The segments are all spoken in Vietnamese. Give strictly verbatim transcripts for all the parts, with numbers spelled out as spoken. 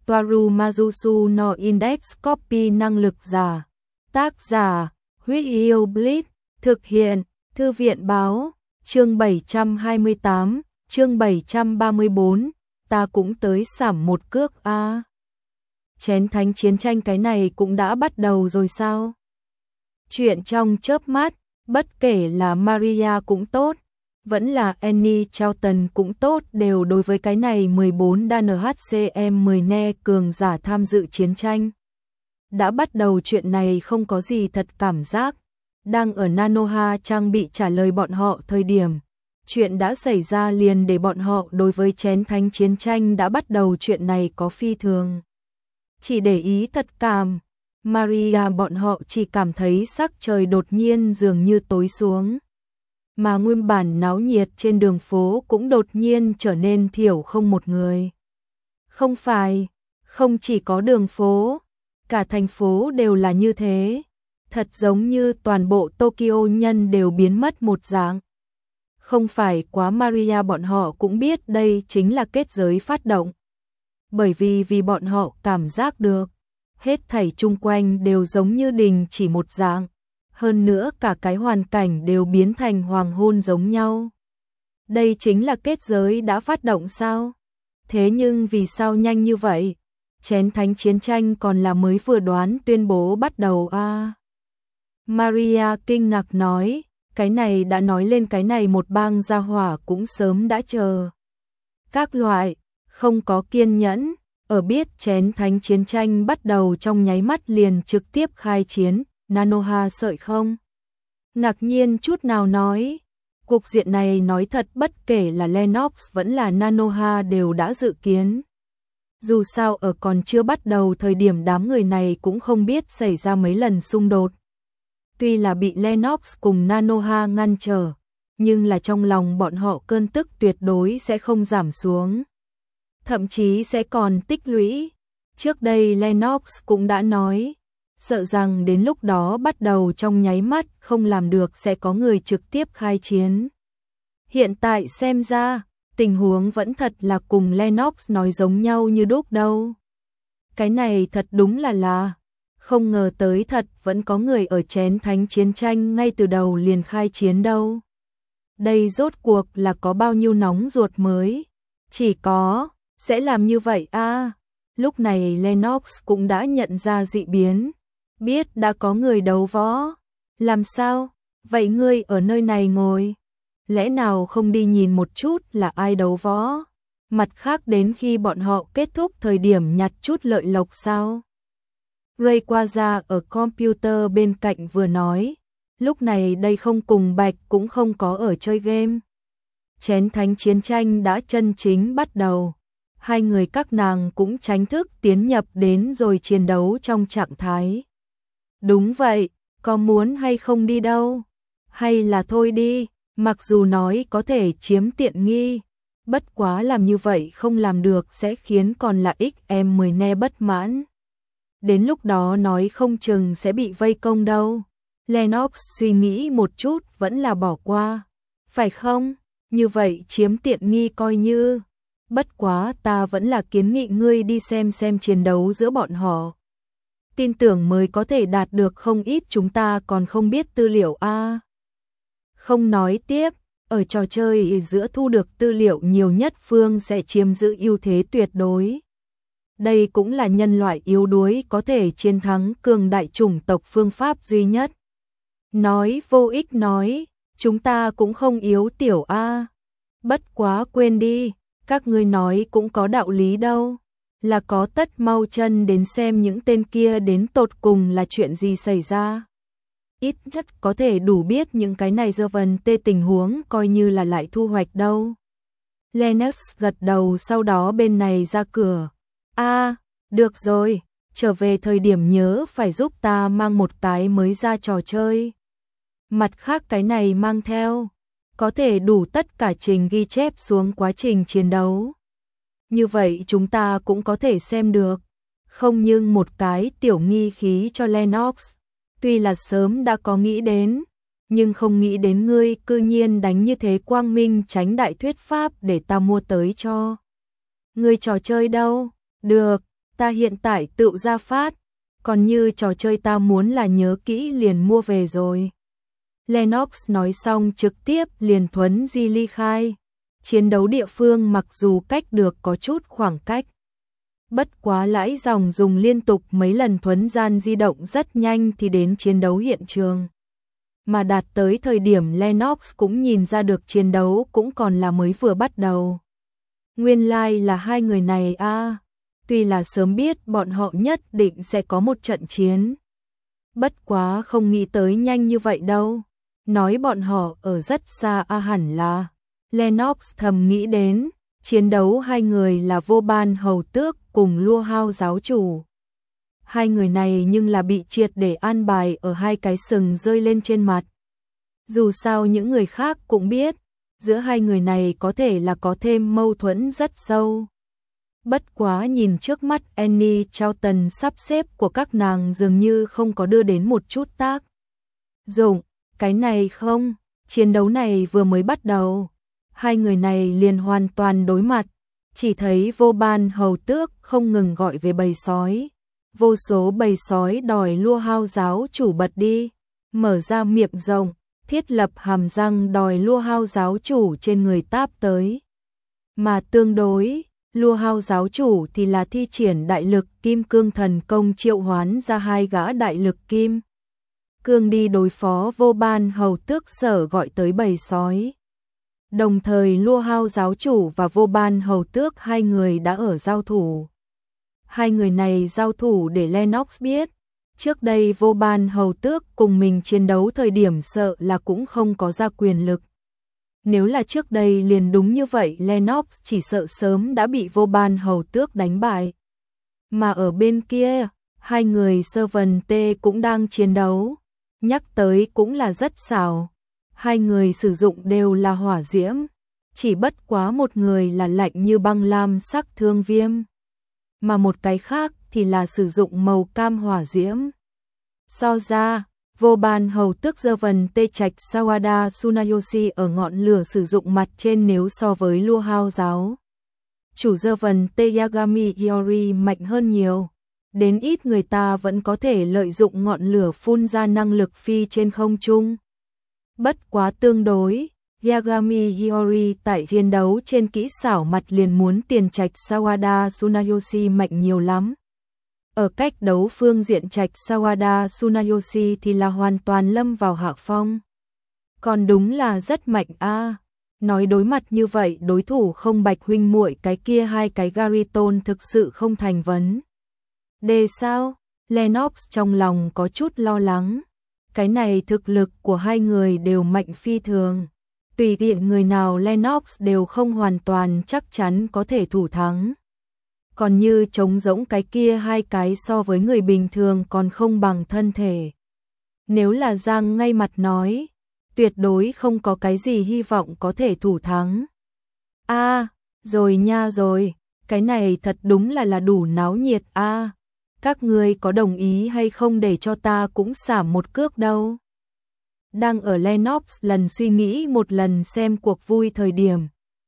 Toaru Majusu no Index Copy năng lực giả. Tác giả, Huyết Yêu Blitz, thực hiện, Thư viện báo, chương bảy trăm hai mươi tám, chương bảy trăm ba mươi tư, ta cũng tới sảm một cước a. À. Chén thánh chiến tranh cái này cũng đã bắt đầu rồi sao? Chuyện trong chớp mắt, bất kể là Maria cũng tốt, vẫn là Annie Charlton cũng tốt, đều đối với cái này mười bốn đê en hát xê em mười ne cường giả tham dự chiến tranh. Đã bắt đầu chuyện này không có gì thật cảm giác, đang ở Nanoha trang bị trả lời bọn họ thời điểm. Chuyện đã xảy ra liền để bọn họ đối với chén thánh chiến tranh đã bắt đầu chuyện này có phi thường. Chỉ để ý thật cảm, Maria bọn họ chỉ cảm thấy sắc trời đột nhiên dường như tối xuống. Mà nguyên bản náo nhiệt trên đường phố cũng đột nhiên trở nên thiểu không một người. Không phải, không chỉ có đường phố, cả thành phố đều là như thế. Thật giống như toàn bộ Tokyo nhân đều biến mất một dạng. Không phải quá Maria bọn họ cũng biết đây chính là kết giới phát động. Bởi vì vì bọn họ cảm giác được, hết thảy chung quanh đều giống như đình chỉ một dạng. Hơn nữa cả cái hoàn cảnh đều biến thành hoàng hôn giống nhau. Đây chính là kết giới đã phát động sao? Thế nhưng vì sao nhanh như vậy? Chén thánh chiến tranh còn là mới vừa đoán tuyên bố bắt đầu a. À. Maria kinh ngạc nói, cái này đã nói lên cái này một bang gia hỏa cũng sớm đã chờ. Các loại, không có kiên nhẫn, ở biết chén thánh chiến tranh bắt đầu trong nháy mắt liền trực tiếp khai chiến. Nanoha sợi không? Ngạc nhiên chút nào nói, cục diện này nói thật bất kể là Lennox vẫn là Nanoha đều đã dự kiến. Dù sao ở còn chưa bắt đầu thời điểm đám người này cũng không biết xảy ra mấy lần xung đột. Tuy là bị Lennox cùng Nanoha ngăn trở, nhưng là trong lòng bọn họ cơn tức tuyệt đối sẽ không giảm xuống. Thậm chí sẽ còn tích lũy. Trước đây Lennox cũng đã nói, sợ rằng đến lúc đó bắt đầu trong nháy mắt không làm được sẽ có người trực tiếp khai chiến. Hiện tại xem ra, tình huống vẫn thật là cùng Lennox nói giống nhau như đúc đâu. Cái này thật đúng là là, không ngờ tới thật vẫn có người ở chén thánh chiến tranh ngay từ đầu liền khai chiến đâu. Đây rốt cuộc là có bao nhiêu nóng ruột mới, chỉ có, sẽ làm như vậy a. À. Lúc này Lennox cũng đã nhận ra dị biến. Biết đã có người đấu võ. Làm sao? Vậy ngươi ở nơi này ngồi. Lẽ nào không đi nhìn một chút là ai đấu võ? Mặt khác đến khi bọn họ kết thúc thời điểm nhặt chút lợi lộc sao? Rayquaza ở computer bên cạnh vừa nói. Lúc này đây không cùng Bạch cũng không có ở chơi game. Chén thánh chiến tranh đã chân chính bắt đầu. Hai người các nàng cũng tránh thức tiến nhập đến rồi chiến đấu trong trạng thái. Đúng vậy, có muốn hay không đi đâu? Hay là thôi đi, mặc dù nói có thể chiếm tiện nghi, bất quá làm như vậy không làm được sẽ khiến còn là ích em mười ne bất mãn. Đến lúc đó nói không chừng sẽ bị vây công đâu. Lennox suy nghĩ một chút vẫn là bỏ qua. Phải không? Như vậy chiếm tiện nghi coi như. Bất quá ta vẫn là kiến nghị ngươi đi xem xem chiến đấu giữa bọn họ. Tin tưởng mới có thể đạt được không ít chúng ta còn không biết tư liệu a. À. Không nói tiếp, ở trò chơi giữa thu được tư liệu nhiều nhất phương sẽ chiếm giữ ưu thế tuyệt đối. Đây cũng là nhân loại yếu đuối có thể chiến thắng cường đại chủng tộc phương pháp duy nhất. Nói vô ích nói, chúng ta cũng không yếu tiểu a. À. Bất quá quên đi, các ngươi nói cũng có đạo lý đâu. Là có tất mau chân đến xem những tên kia đến tột cùng là chuyện gì xảy ra. Ít nhất có thể đủ biết những cái này dơ vần tê tình huống coi như là lại thu hoạch đâu. Lennox gật đầu sau đó bên này ra cửa. A, à, được rồi, trở về thời điểm nhớ phải giúp ta mang một cái mới ra trò chơi. Mặt khác cái này mang theo, có thể đủ tất cả trình ghi chép xuống quá trình chiến đấu. Như vậy chúng ta cũng có thể xem được, không nhưng một cái tiểu nghi khí cho Lennox. Tuy là sớm đã có nghĩ đến, nhưng không nghĩ đến ngươi cư nhiên đánh như thế quang minh tránh đại thuyết pháp để ta mua tới cho. Ngươi trò chơi đâu? Được, ta hiện tại tự ra phát, còn như trò chơi ta muốn là nhớ kỹ liền mua về rồi. Lennox nói xong trực tiếp liền thuấn di ly khai. Chiến đấu địa phương mặc dù cách được có chút khoảng cách. Bất quá lãi dòng dùng liên tục mấy lần thuấn gian di động rất nhanh thì đến chiến đấu hiện trường. Mà đạt tới thời điểm Lennox cũng nhìn ra được chiến đấu cũng còn là mới vừa bắt đầu. Nguyên lai like là hai người này a, à, tuy là sớm biết bọn họ nhất định sẽ có một trận chiến. Bất quá không nghĩ tới nhanh như vậy đâu. Nói bọn họ ở rất xa a à, hẳn là. Lennox thầm nghĩ đến, chiến đấu hai người là Vô Ban hầu tước cùng Lua Hao giáo chủ. Hai người này nhưng là bị triệt để an bài ở hai cái sừng rơi lên trên mặt. Dù sao những người khác cũng biết, giữa hai người này có thể là có thêm mâu thuẫn rất sâu. Bất quá nhìn trước mắt Annie Charlton sắp xếp của các nàng dường như không có đưa đến một chút tác dụng. Cái này không, chiến đấu này vừa mới bắt đầu. Hai người này liền hoàn toàn đối mặt, chỉ thấy Vô Ban hầu tước không ngừng gọi về bầy sói. Vô số bầy sói đòi Lua Hao giáo chủ bật đi, mở ra miệng rộng, thiết lập hàm răng đòi Lua Hao giáo chủ trên người táp tới. Mà tương đối, Lua Hao giáo chủ thì là thi triển đại lực kim cương thần công triệu hoán ra hai gã đại lực kim cương đi đối phó Vô Ban hầu tước sở gọi tới bầy sói. Đồng thời Lua Hao giáo chủ và Vô Ban hầu tước hai người đã ở giao thủ. Hai người này giao thủ để Lennox biết, trước đây Vô Ban hầu tước cùng mình chiến đấu thời điểm sợ là cũng không có ra quyền lực. Nếu là trước đây liền đúng như vậy Lennox chỉ sợ sớm đã bị Vô Ban hầu tước đánh bại. Mà ở bên kia, hai người Servant T cũng đang chiến đấu, nhắc tới cũng là rất xảo. Hai người sử dụng đều là hỏa diễm, chỉ bất quá một người là lạnh như băng lam sắc thương viêm, mà một cái khác thì là sử dụng màu cam hỏa diễm. So ra, Vô Ban hầu tước Servant T Trạch Sawada Tsunayoshi ở ngọn lửa sử dụng mặt trên nếu so với Lua Hao giáo chủ Servant T Yagami Iori mạnh hơn nhiều. Đến ít người ta vẫn có thể lợi dụng ngọn lửa phun ra năng lực phi trên không trung. Bất quá tương đối, Yagami Iori tại chiến đấu trên kỹ xảo mặt liền muốn tiền Trạch Sawada Tsunayoshi mạnh nhiều lắm. Ở cách đấu phương diện Trạch Sawada Tsunayoshi thì là hoàn toàn lâm vào hạ phong. Còn đúng là rất mạnh a. À. Nói đối mặt như vậy đối thủ không Bạch huynh muội cái kia hai cái Gariton thực sự không thành vấn đề sao? Lennox trong lòng có chút lo lắng. Cái này thực lực của hai người đều mạnh phi thường. Tùy tiện người nào Lennox đều không hoàn toàn chắc chắn có thể thủ thắng. Còn như trống rỗng cái kia hai cái so với người bình thường còn không bằng thân thể. Nếu là Giang ngay mặt nói, tuyệt đối không có cái gì hy vọng có thể thủ thắng. A, à, rồi nha rồi, cái này thật đúng là là đủ náo nhiệt a. À, các ngươi có đồng ý hay không để cho ta cũng xả một cước đâu. Đang ở Lennox lần suy nghĩ một lần xem cuộc vui thời điểm.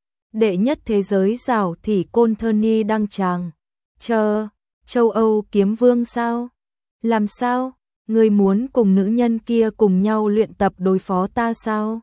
Đệ nhất thế giới rào thì Côn Thơ đăng tràng. Chờ, châu Âu kiếm vương sao? Làm sao? Ngươi muốn cùng nữ nhân kia cùng nhau luyện tập đối phó ta sao?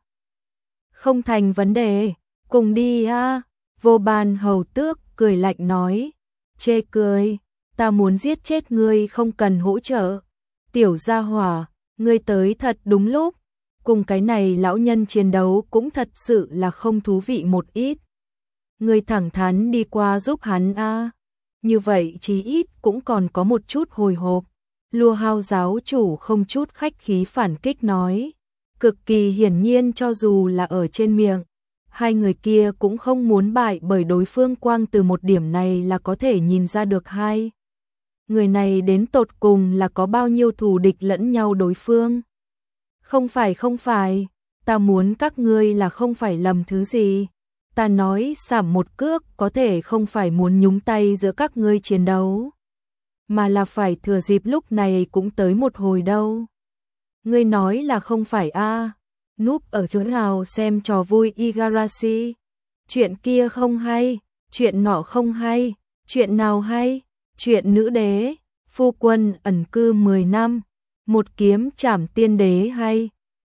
Không thành vấn đề, cùng đi a. À. Vô Ban hầu tước cười lạnh nói. Chê cười, ta muốn giết chết ngươi không cần hỗ trợ. Tiểu gia hỏa, ngươi tới thật đúng lúc. Cùng cái này lão nhân chiến đấu cũng thật sự là không thú vị một ít. Ngươi thẳng thắn đi qua giúp hắn a. À. Như vậy chí ít cũng còn có một chút hồi hộp. Lua Hao giáo chủ không chút khách khí phản kích nói. Cực kỳ hiển nhiên cho dù là ở trên miệng, hai người kia cũng không muốn bại bởi đối phương, quang từ một điểm này là có thể nhìn ra được hai người này đến tột cùng là có bao nhiêu thù địch lẫn nhau đối phương. Không phải không phải, ta muốn các ngươi là không phải lầm thứ gì. Ta nói sảm một cước có thể không phải muốn nhúng tay giữa các ngươi chiến đấu, mà là phải thừa dịp lúc này cũng tới một hồi đâu. Ngươi nói là không phải a? À? Núp ở chỗ nào xem trò vui Igarashi? Chuyện kia không hay, chuyện nọ không hay, chuyện nào hay? Chuyện nữ đế, phu quân ẩn cư mười năm, một kiếm trảm tiên đế hay.